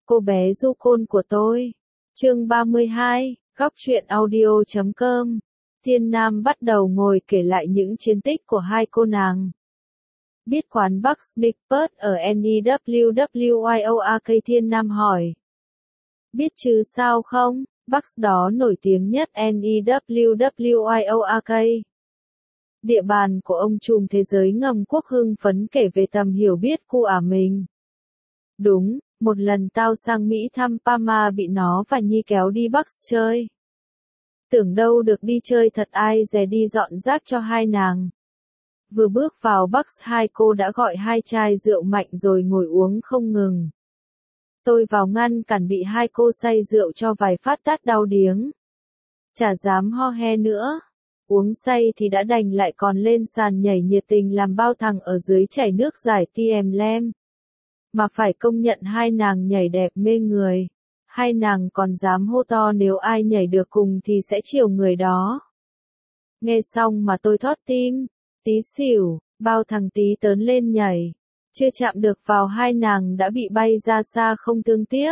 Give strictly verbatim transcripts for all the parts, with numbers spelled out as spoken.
cô bé du côn của tôi. Chương ba mươi hai, góc truyện audio chấm com. Thiên Nam bắt đầu ngồi kể lại những chiến tích của hai cô nàng. Biết quán Bucks Snickers ở en e vê kép York, Thiên Nam hỏi. Biết chứ sao không, Bucks đó nổi tiếng nhất en e vê kép York. Địa bàn của ông trùm thế giới ngầm Quốc hưng phấn kể về tầm hiểu biết của ả mình. Đúng, một lần tao sang Mỹ thăm Pama bị nó và Nhi kéo đi Bucks chơi. Tưởng đâu được đi chơi thật, ai dè đi dọn rác cho hai nàng. Vừa bước vào Bucks hai cô đã gọi hai chai rượu mạnh rồi ngồi uống không ngừng. Tôi vào ngăn cản bị hai cô say rượu cho vài phát tát đau điếng. Chả dám ho he nữa. Uống say thì đã đành lại còn lên sàn nhảy nhiệt tình làm bao thằng ở dưới chảy nước giải tiem lem. Mà phải công nhận hai nàng nhảy đẹp mê người. Hai nàng còn dám hô to nếu ai nhảy được cùng thì sẽ chiều người đó. Nghe xong mà tôi thót tim, tí xỉu, bao thằng tí tớn lên nhảy. Chưa chạm được vào hai nàng đã bị bay ra xa không thương tiếc.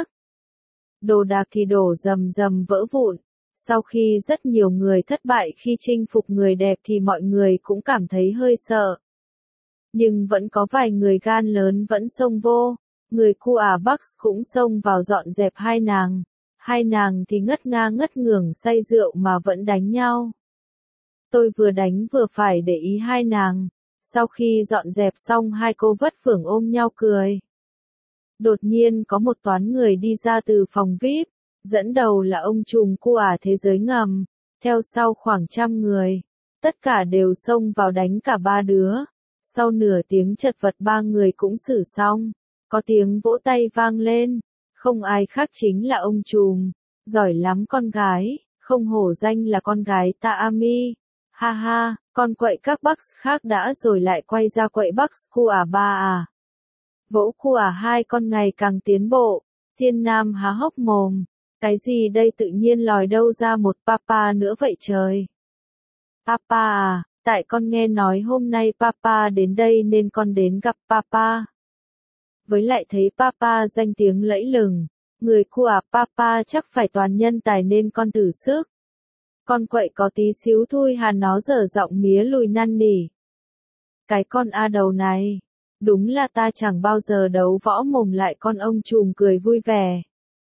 Đồ đạc thì đổ rầm rầm vỡ vụn. Sau khi rất nhiều người thất bại khi chinh phục người đẹp thì mọi người cũng cảm thấy hơi sợ. Nhưng vẫn có vài người gan lớn vẫn xông vô. Người cu ả Bucks cũng xông vào dọn dẹp hai nàng. Hai nàng thì ngất nga ngất ngưởng say rượu mà vẫn đánh nhau. Tôi vừa đánh vừa phải để ý hai nàng. Sau khi dọn dẹp xong hai cô vất vưởng ôm nhau cười. Đột nhiên có một toán người đi ra từ phòng vi ai pi. Dẫn đầu là ông trùm cu ả thế giới ngầm. Theo sau khoảng trăm người. Tất cả đều xông vào đánh cả ba đứa. Sau nửa tiếng chật vật ba người cũng xử xong. Có tiếng vỗ tay vang lên. Không ai khác chính là ông trùm. Giỏi lắm con gái. Không hổ danh là con gái ta Ami. Ha ha, con quậy các Bucks khác đã rồi lại quay ra quậy Bucks cu ả ba à. Vỗ cu ả hai con ngày càng tiến bộ. Thiên Nam há hốc mồm. Cái gì đây, tự nhiên lòi đâu ra một papa nữa vậy trời. Papa à, tại con nghe nói hôm nay papa đến đây nên con đến gặp papa. Với lại thấy papa danh tiếng lẫy lừng, người cu ả papa chắc phải toàn nhân tài nên con thử sức. Con quậy có tí xíu thui hà nó dở giọng mía lùi năn nỉ. Cái con A đầu này, đúng là ta chẳng bao giờ đấu võ mồm lại. Con ông trùm cười vui vẻ.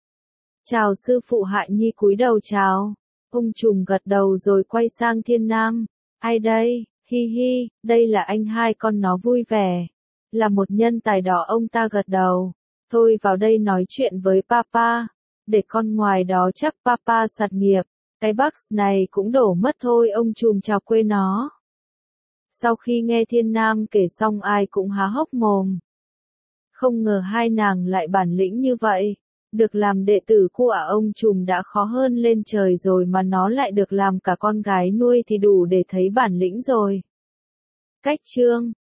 Chào sư phụ. Hại Nhi cúi đầu chào. Ông trùm gật đầu rồi quay sang Thiên Nam. Ai đây? Hi hi, đây là anh hai con nó vui vẻ. Là một nhân tài đó. Ông ta gật đầu. Thôi vào đây nói chuyện với papa. Để con ngoài đó chắc papa sạt nghiệp. Cái Bucks này cũng đổ mất thôi. Ông trùm chào quê nó. Sau khi nghe Thiên Nam kể xong ai cũng há hốc mồm. Không ngờ hai nàng lại bản lĩnh như vậy. Được làm đệ tử cu ả ông trùm đã khó hơn lên trời rồi mà nó lại được làm cả con gái nuôi thì đủ để thấy bản lĩnh rồi. Cách chương